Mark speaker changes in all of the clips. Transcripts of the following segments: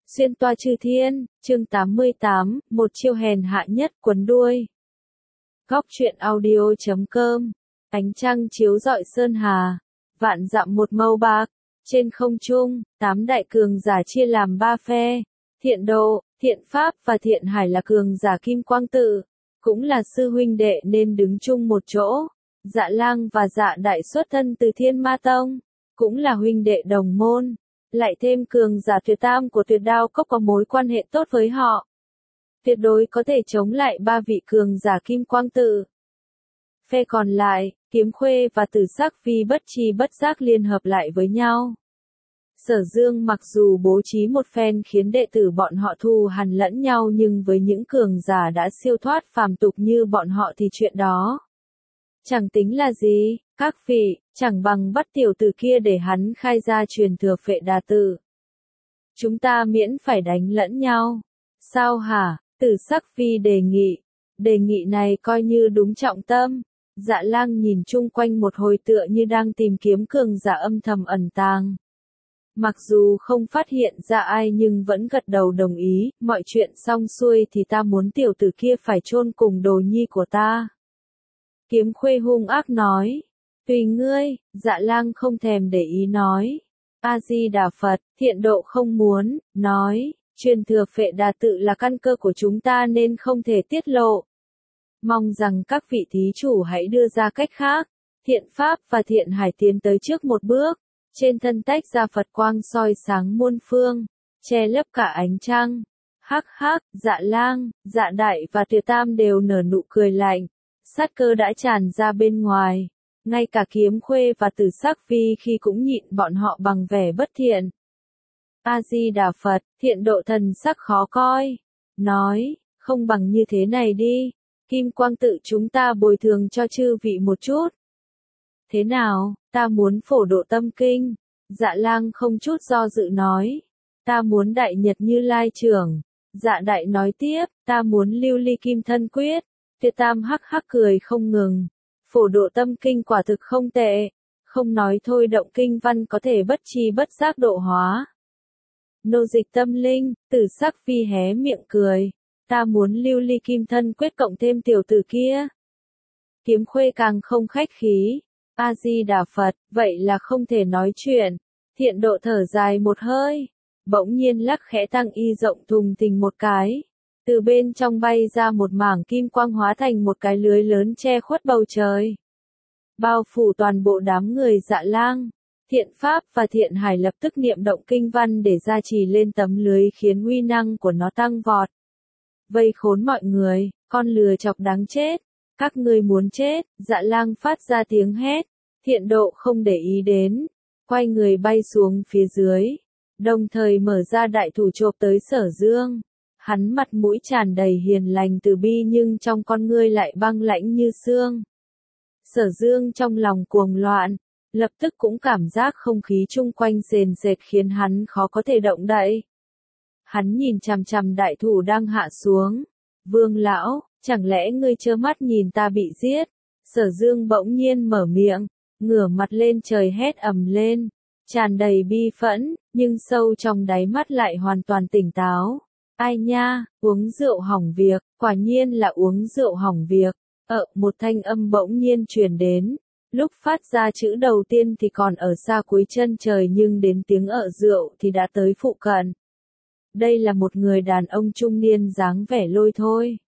Speaker 1: Xuyên toa chư thiên, chương 88, một chiêu hèn hạ nhất quấn đuôi. Góc truyện audio.com. Ánh trăng chiếu rọi sơn hà, vạn dặm một màu bạc. Trên không trung, 8 đại cường giả chia làm 3 phe. Thiện Độ, Thiện Pháp và Thiện Hải là cường giả kim quang tự, cũng là sư huynh đệ nên đứng chung một chỗ. Dạ Lang và Dạ Đại xuất thân từ Thiên Ma Tông, cũng là huynh đệ đồng môn. Lại thêm cường giả Tuyệt Tam của Tuyệt Đao Cốc có mối quan hệ tốt với họ, tuyệt đối có thể chống lại 3 vị cường giả kim quang tự. Phe còn lại, Kiếm Khuê và Tử Sắc Phi bất tri bất giác liên hợp lại với nhau. Sở Dương mặc dù bố trí một phen khiến đệ tử bọn họ thù hằn lẫn nhau, nhưng với những cường giả đã siêu thoát phàm tục như bọn họ thì chuyện đó chẳng tính là gì. Các vị, chẳng bằng bắt tiểu tử kia để hắn khai ra truyền thừa Phệ Đà Tự. Chúng ta miễn phải đánh lẫn nhau. Sao hả? Tử Sắc Phi đề nghị. Đề nghị này coi như đúng trọng tâm. Dạ Lang nhìn chung quanh một hồi tựa như đang tìm kiếm cường giả âm thầm ẩn tàng. Mặc dù không phát hiện ra ai nhưng vẫn gật đầu đồng ý. Mọi chuyện xong xuôi thì ta muốn tiểu tử kia phải chôn cùng đồ nhi của ta. Kiếm Khuê hung ác nói. Tùy ngươi. Dạ Lang không thèm để ý nói. A Di Đà Phật. Thiện Độ không muốn, nói, truyền thừa Phệ Đà Tự là căn cơ của chúng ta nên không thể tiết lộ. Mong rằng các vị thí chủ hãy đưa ra cách khác. Thiện Pháp và Thiện Hải tiến tới trước một bước, trên thân tách ra Phật quang soi sáng muôn phương, che lấp cả ánh trăng. Hắc hắc, Dạ Lang, Dạ Đại và Tuyệt Tam đều nở nụ cười lạnh, sát cơ đã tràn ra bên ngoài. Ngay cả Kiếm Khuê và Tử Sắc Phi khi cũng nhịn bọn họ bằng vẻ bất thiện. A Di Đà Phật. Thiện Độ thần sắc khó coi, nói, không bằng như thế này đi, Kim Quang Tự chúng ta bồi thường cho chư vị một chút. Thế nào? Ta muốn Phổ Độ Tâm Kinh. Dạ Lang không chút do dự nói. Ta muốn Đại Nhật Như Lai Trưởng. Dạ Đại nói tiếp, ta muốn Lưu Ly Kim Thân Quyết. Tuyệt Tam hắc hắc cười không ngừng. Phổ Độ Tâm Kinh quả thực không tệ, không nói thôi động kinh văn có thể bất tri bất giác độ hóa. Nô dịch tâm linh. Tử Sắc Phi hé miệng cười. Ta muốn Lưu Ly Kim Thân Quyết cộng thêm tiểu tử kia. Kiếm Khuê càng không khách khí. A Di Đà Phật, vậy là không thể nói chuyện. Thiện Độ thở dài một hơi, bỗng nhiên lắc khẽ tăng y rộng thùng thình một cái. Từ bên trong bay ra một mảng kim quang hóa thành một cái lưới lớn che khuất bầu trời, bao phủ toàn bộ đám người Dạ Lang. Thiện Pháp và Thiện Hải lập tức niệm động kinh văn để gia trì lên tấm lưới khiến uy năng của nó tăng vọt. Vây khốn mọi người, con lừa chọc đáng chết. Các ngươi muốn chết. Dạ Lang phát ra tiếng hét. Thiện Độ không để ý đến, quay người bay xuống phía dưới, đồng thời mở ra đại thủ chộp tới Sở Dương. Hắn mặt mũi tràn đầy hiền lành từ bi nhưng trong con ngươi lại băng lãnh như xương. Sở Dương trong lòng cuồng loạn, lập tức cũng cảm giác không khí chung quanh sền sệt khiến hắn khó có thể động đậy. Hắn nhìn chằm chằm đại thủ đang hạ xuống. Vương lão, chẳng lẽ ngươi trơ mắt nhìn ta bị giết? Sở Dương bỗng nhiên mở miệng, ngửa mặt lên trời hét ầm lên, tràn đầy bi phẫn, nhưng sâu trong đáy mắt lại hoàn toàn tỉnh táo. Ai nha, uống rượu hỏng việc, quả nhiên là uống rượu hỏng việc. Một thanh âm bỗng nhiên truyền đến. Lúc phát ra chữ đầu tiên thì còn ở xa cuối chân trời nhưng đến tiếng rượu thì đã tới phụ cận. Đây là một người đàn ông trung niên dáng vẻ lôi thôi.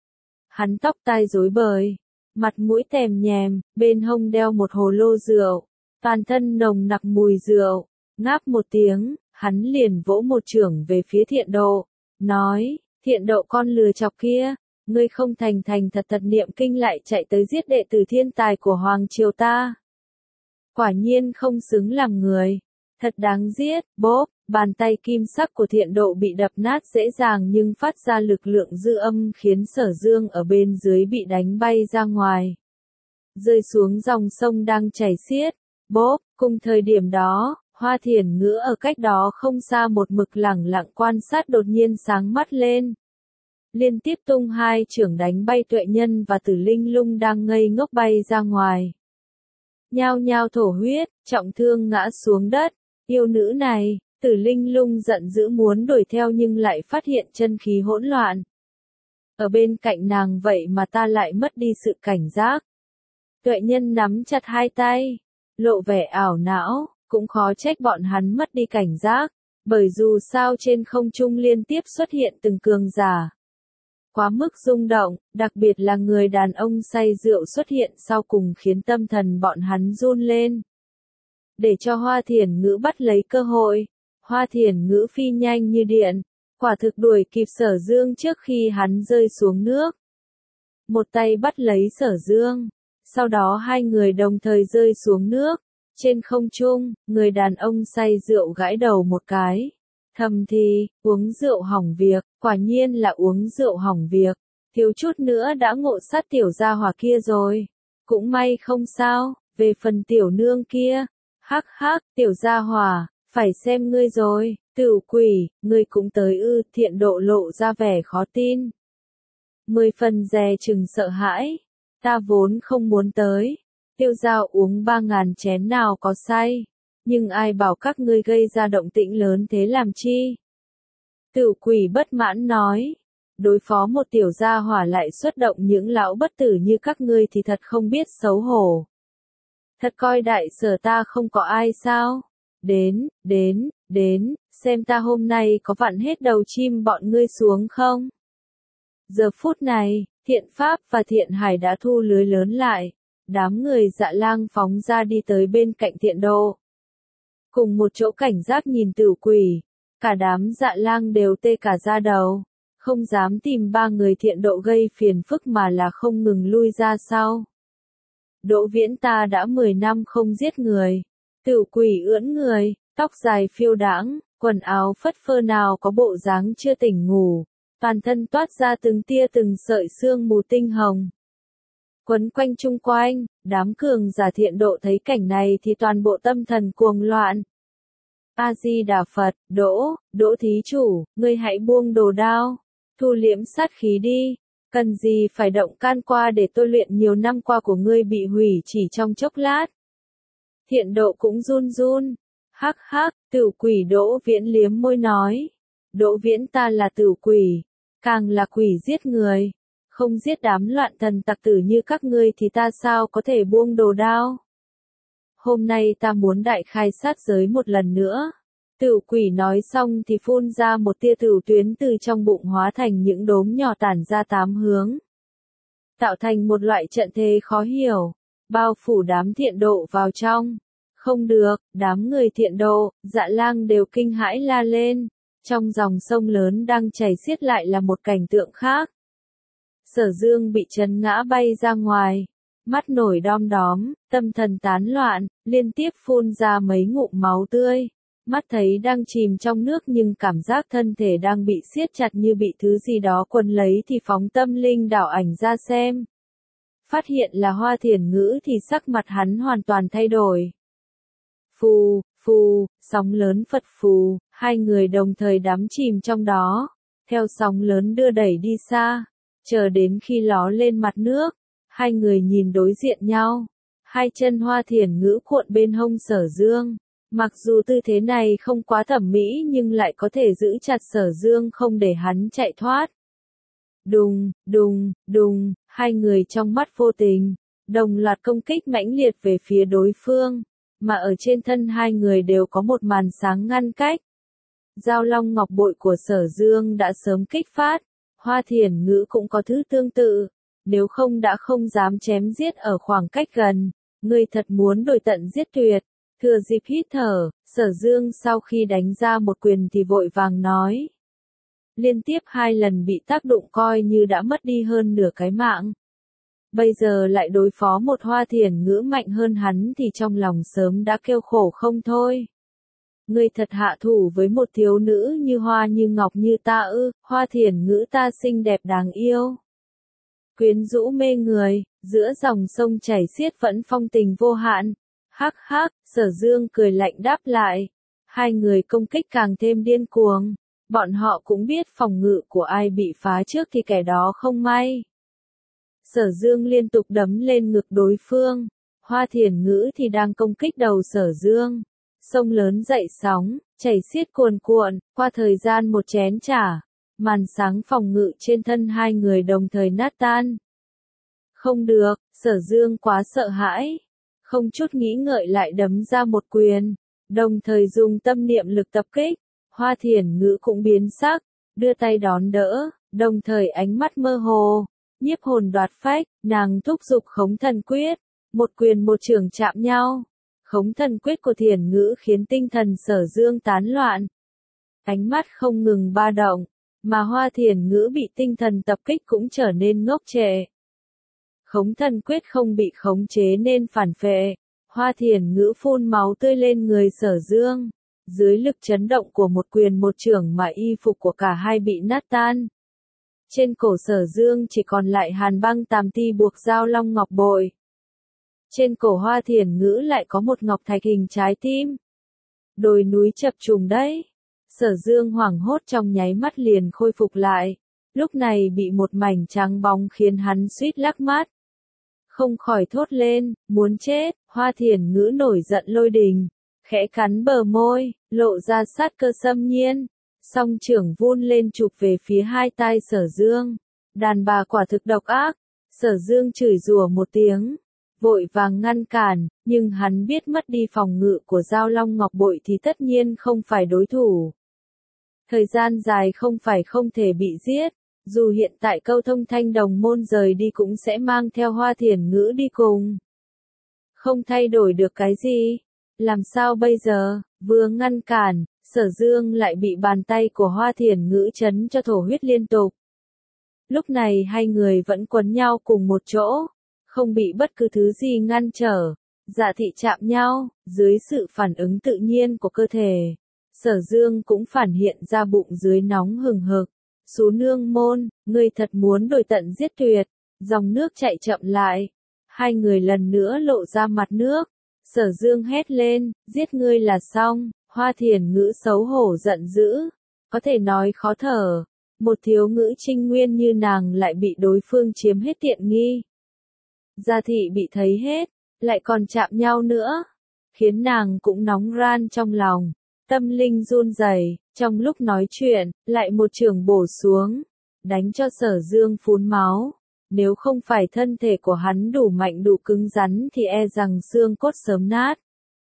Speaker 1: Hắn tóc tai rối bời, mặt mũi tèm nhèm, bên hông đeo một hồ lô rượu, toàn thân nồng nặc mùi rượu. Ngáp một tiếng, hắn liền vỗ một chưởng về phía Thiện Độ, nói, Thiện Độ con lừa chọc kia, ngươi không thành thành thật thật niệm kinh lại chạy tới giết đệ tử thiên tài của Hoàng Triều ta. Quả nhiên không xứng làm người, thật đáng giết. Bốp, bàn tay kim sắc của Thiện Độ bị đập nát dễ dàng nhưng phát ra lực lượng dư âm khiến Sở Dương ở bên dưới bị đánh bay ra ngoài, rơi xuống dòng sông đang chảy xiết. Bốp, cùng thời điểm đó, Hoa Thiển Ngữ ở cách đó không xa một mực lẳng lặng quan sát đột nhiên sáng mắt lên, liên tiếp tung hai chưởng đánh bay Tuệ Nhân và Tử Linh Lung đang ngây ngốc bay ra ngoài. Nhao nhao thổ huyết, trọng thương ngã xuống đất. Yêu nữ này, Tử Linh Lung giận dữ muốn đuổi theo nhưng lại phát hiện chân khí hỗn loạn. Ở bên cạnh nàng vậy mà ta lại mất đi sự cảnh giác. Tuệ Nhân nắm chặt hai tay, lộ vẻ ảo não, cũng khó trách bọn hắn mất đi cảnh giác, bởi dù sao trên không trung liên tiếp xuất hiện từng cường giả. Quá mức rung động, đặc biệt là người đàn ông say rượu xuất hiện sau cùng khiến tâm thần bọn hắn run lên. Để cho Hoa Thiển Ngữ bắt lấy cơ hội, Hoa Thiển Ngữ phi nhanh như điện, quả thực đuổi kịp Sở Dương trước khi hắn rơi xuống nước. Một tay bắt lấy Sở Dương, sau đó hai người đồng thời rơi xuống nước. Trên không trung, người đàn ông say rượu gãi đầu một cái. Thầm thì, uống rượu hỏng việc, quả nhiên là uống rượu hỏng việc. Thiếu chút nữa đã ngộ sát tiểu gia hỏa kia rồi. Cũng may không sao, về phần tiểu nương kia. Hắc hắc, tiểu gia hỏa, phải xem ngươi rồi, Tửu Quỷ, ngươi cũng tới ư, Thiện Độ lộ ra vẻ khó tin. 10 phần dè chừng sợ hãi, ta vốn không muốn tới. Tiêu Giao uống 3.000 chén nào có say, nhưng ai bảo các ngươi gây ra động tĩnh lớn thế làm chi? Tửu Quỷ bất mãn nói, đối phó một tiểu gia hỏa lại xuất động những lão bất tử như các ngươi thì thật không biết xấu hổ. Thật coi đại sở ta không có ai sao? Đến, xem ta hôm nay có vặn hết đầu chim bọn ngươi xuống không? Giờ phút này, Thiện Pháp và Thiện Hải đã thu lưới lớn lại. Đám người Dạ Lang phóng ra đi tới bên cạnh Thiện Độ. Cùng một chỗ cảnh giác nhìn Tửu Quỷ, cả đám Dạ Lang đều tê cả da đầu, không dám tìm ba người Thiện Độ gây phiền phức mà là không ngừng lui ra sau. Đỗ Viễn ta đã 10 năm không giết người. Tửu Quỷ ưỡn người, tóc dài phiêu đãng, quần áo phất phơ nào có bộ dáng chưa tỉnh ngủ, toàn thân toát ra từng tia từng sợi sương mù tinh hồng. Quấn quanh chung quanh, đám cường giả Thiện Độ thấy cảnh này thì toàn bộ tâm thần cuồng loạn. A-di-đà Phật, Đỗ thí chủ, ngươi hãy buông đồ đao, thu liễm sát khí đi, cần gì phải động can qua để tôi luyện nhiều năm qua của ngươi bị hủy chỉ trong chốc lát. Thiện Độ cũng run run, hắc hắc, Tửu Quỷ Đỗ Viễn liếm môi nói, Đỗ Viễn ta là Tửu Quỷ, càng là quỷ giết người. Không giết đám loạn thần tặc tử như các ngươi thì ta sao có thể buông đồ đao. Hôm nay ta muốn đại khai sát giới một lần nữa. Tửu Quỷ nói xong thì phun ra một tia tửu tuyến từ trong bụng hóa thành những đốm nhỏ tản ra 8 hướng. Tạo thành một loại trận thế khó hiểu, bao phủ đám Thiện Độ vào trong. Không được, đám người Thiện Độ, Dạ Lang đều kinh hãi la lên. Trong dòng sông lớn đang chảy xiết lại là một cảnh tượng khác. Sở Dương bị chấn ngã bay ra ngoài, mắt nổi đom đóm, tâm thần tán loạn, liên tiếp phun ra mấy ngụm máu tươi. Mắt thấy đang chìm trong nước nhưng cảm giác thân thể đang bị siết chặt như bị thứ gì đó quấn lấy thì phóng tâm linh đảo ảnh ra xem. Phát hiện là Hoa Thiển Ngữ thì sắc mặt hắn hoàn toàn thay đổi. Phù, sóng lớn phật phù, hai người đồng thời đắm chìm trong đó, theo sóng lớn đưa đẩy đi xa. Chờ đến khi ló lên mặt nước, hai người nhìn đối diện nhau. Hai chân Hoa Thiển Ngữ cuộn bên hông Sở Dương. Mặc dù tư thế này không quá thẩm mỹ nhưng lại có thể giữ chặt Sở Dương không để hắn chạy thoát. Đùng, hai người trong mắt vô tình, đồng loạt công kích mãnh liệt về phía đối phương, mà ở trên thân hai người đều có một màn sáng ngăn cách. Giao Long Ngọc Bội của Sở Dương đã sớm kích phát. Hoa Thiển Ngữ cũng có thứ tương tự, nếu không đã không dám chém giết ở khoảng cách gần, ngươi thật muốn đuổi tận giết tuyệt. Thừa dịp hít thở, Sở Dương sau khi đánh ra một quyền thì vội vàng nói. Liên tiếp 2 lần bị tác động coi như đã mất đi hơn nửa cái mạng. Bây giờ lại đối phó một Hoa Thiển Ngữ mạnh hơn hắn thì trong lòng sớm đã kêu khổ không thôi. Ngươi thật hạ thủ với một thiếu nữ như hoa như ngọc như ta ư, Hoa Thiển Ngữ ta xinh đẹp đáng yêu. Quyến rũ mê người, giữa dòng sông chảy xiết vẫn phong tình vô hạn. Hắc hắc, Sở Dương cười lạnh đáp lại. Hai người công kích càng thêm điên cuồng. Bọn họ cũng biết phòng ngự của ai bị phá trước thì kẻ đó không may. Sở Dương liên tục đấm lên ngực đối phương. Hoa Thiển Ngữ thì đang công kích đầu Sở Dương. Sông lớn dậy sóng, chảy xiết cuồn cuộn, qua thời gian một chén trà, màn sáng phòng ngự trên thân hai người đồng thời nát tan. Không được, Sở Dương quá sợ hãi, không chút nghĩ ngợi lại đấm ra một quyền, đồng thời dùng tâm niệm lực tập kích. Hoa Thiển Ngữ cũng biến sắc, đưa tay đón đỡ, đồng thời ánh mắt mơ hồ, nhiếp hồn đoạt phách, nàng thúc giục Khống Thần Quyết, một quyền một chưởng chạm nhau. Khống Thần Quyết của Thiển Ngữ khiến tinh thần Sở Dương tán loạn. Ánh mắt không ngừng ba động, mà Hoa Thiển Ngữ bị tinh thần tập kích cũng trở nên ngốc trệ. Khống Thần Quyết không bị khống chế nên phản phệ, Hoa Thiển Ngữ phun máu tươi lên người Sở Dương. Dưới lực chấn động của một quyền một chưởng mà y phục của cả hai bị nát tan. Trên cổ Sở Dương chỉ còn lại hàn băng tàm ti buộc dao long ngọc bội. Trên cổ Hoa Thiển Ngữ lại có một ngọc thạch hình trái tim. Đồi núi chập trùng đấy. Sở Dương hoảng hốt trong nháy mắt liền khôi phục lại. Lúc này bị một mảnh trắng bóng khiến hắn suýt lắc mắt. Không khỏi thốt lên, muốn chết. Hoa Thiển Ngữ nổi giận lôi đình, khẽ cắn bờ môi, lộ ra sát cơ xâm nhiên. Song trưởng vun lên chụp về phía hai tai Sở Dương. Đàn bà quả thực độc ác. Sở Dương chửi rủa một tiếng, vội vàng ngăn cản, nhưng hắn biết mất đi phòng ngự của dao long ngọc bội thì tất nhiên không phải đối thủ. Thời gian dài không phải không thể bị giết, dù hiện tại Câu Thông Thanh đồng môn rời đi cũng sẽ mang theo Hoa Thiển Ngữ đi cùng. Không thay đổi được cái gì, làm sao bây giờ? Vừa ngăn cản, Sở Dương lại bị bàn tay của Hoa Thiển Ngữ chấn cho thổ huyết liên tục. Lúc này hai người vẫn quấn nhau cùng một chỗ, không bị bất cứ thứ gì ngăn trở, dạ thị chạm nhau, dưới sự phản ứng tự nhiên của cơ thể. Sở Dương cũng phản hiện ra bụng dưới nóng hừng hực. Sú nương môn, ngươi thật muốn đuổi tận giết tuyệt. Dòng nước chạy chậm lại. Hai người lần nữa lộ ra mặt nước. Sở Dương hét lên, giết ngươi là xong. Hoa Thiển Ngữ xấu hổ giận dữ. Có thể nói khó thở. Một thiếu ngữ trinh nguyên như nàng lại bị đối phương chiếm hết tiện nghi. Gia thị bị thấy hết, lại còn chạm nhau nữa. Khiến nàng cũng nóng ran trong lòng. Tâm linh run rẩy, trong lúc nói chuyện, lại một chưởng bổ xuống, đánh cho Sở Dương phun máu. Nếu không phải thân thể của hắn đủ mạnh đủ cứng rắn thì e rằng xương cốt sớm nát.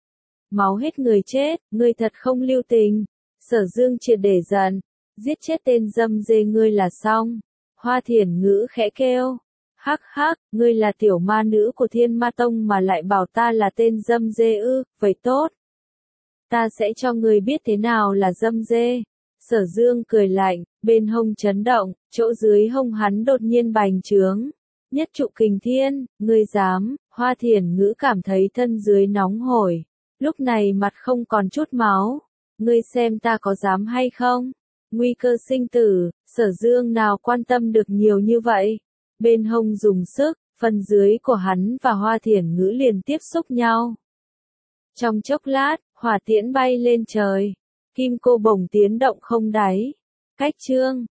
Speaker 1: Máu hết người chết, ngươi thật không lưu tình. Sở Dương triệt để giận, giết chết tên dâm dê ngươi là xong. Hoa Thiển Ngữ khẽ kêu, hắc hắc, ngươi là tiểu ma nữ của Thiên Ma Tông mà lại bảo ta là tên dâm dê ư, vậy tốt. Ta sẽ cho ngươi biết thế nào là dâm dê. Sở Dương cười lạnh, bên hông chấn động, chỗ dưới hông hắn đột nhiên bành trướng. Nhất trụ kình thiên, ngươi dám. Hoa Thiển Ngữ cảm thấy thân dưới nóng hổi. Lúc này mặt không còn chút máu. Ngươi xem ta có dám hay không? Nguy cơ sinh tử, Sở Dương nào quan tâm được nhiều như vậy. Bên hông dùng sức, phần dưới của hắn và Hoa Thiển Ngữ liền tiếp xúc nhau. Trong chốc lát, hỏa tiễn bay lên trời. Kim cô bổng tiến động không đáy. Cách chương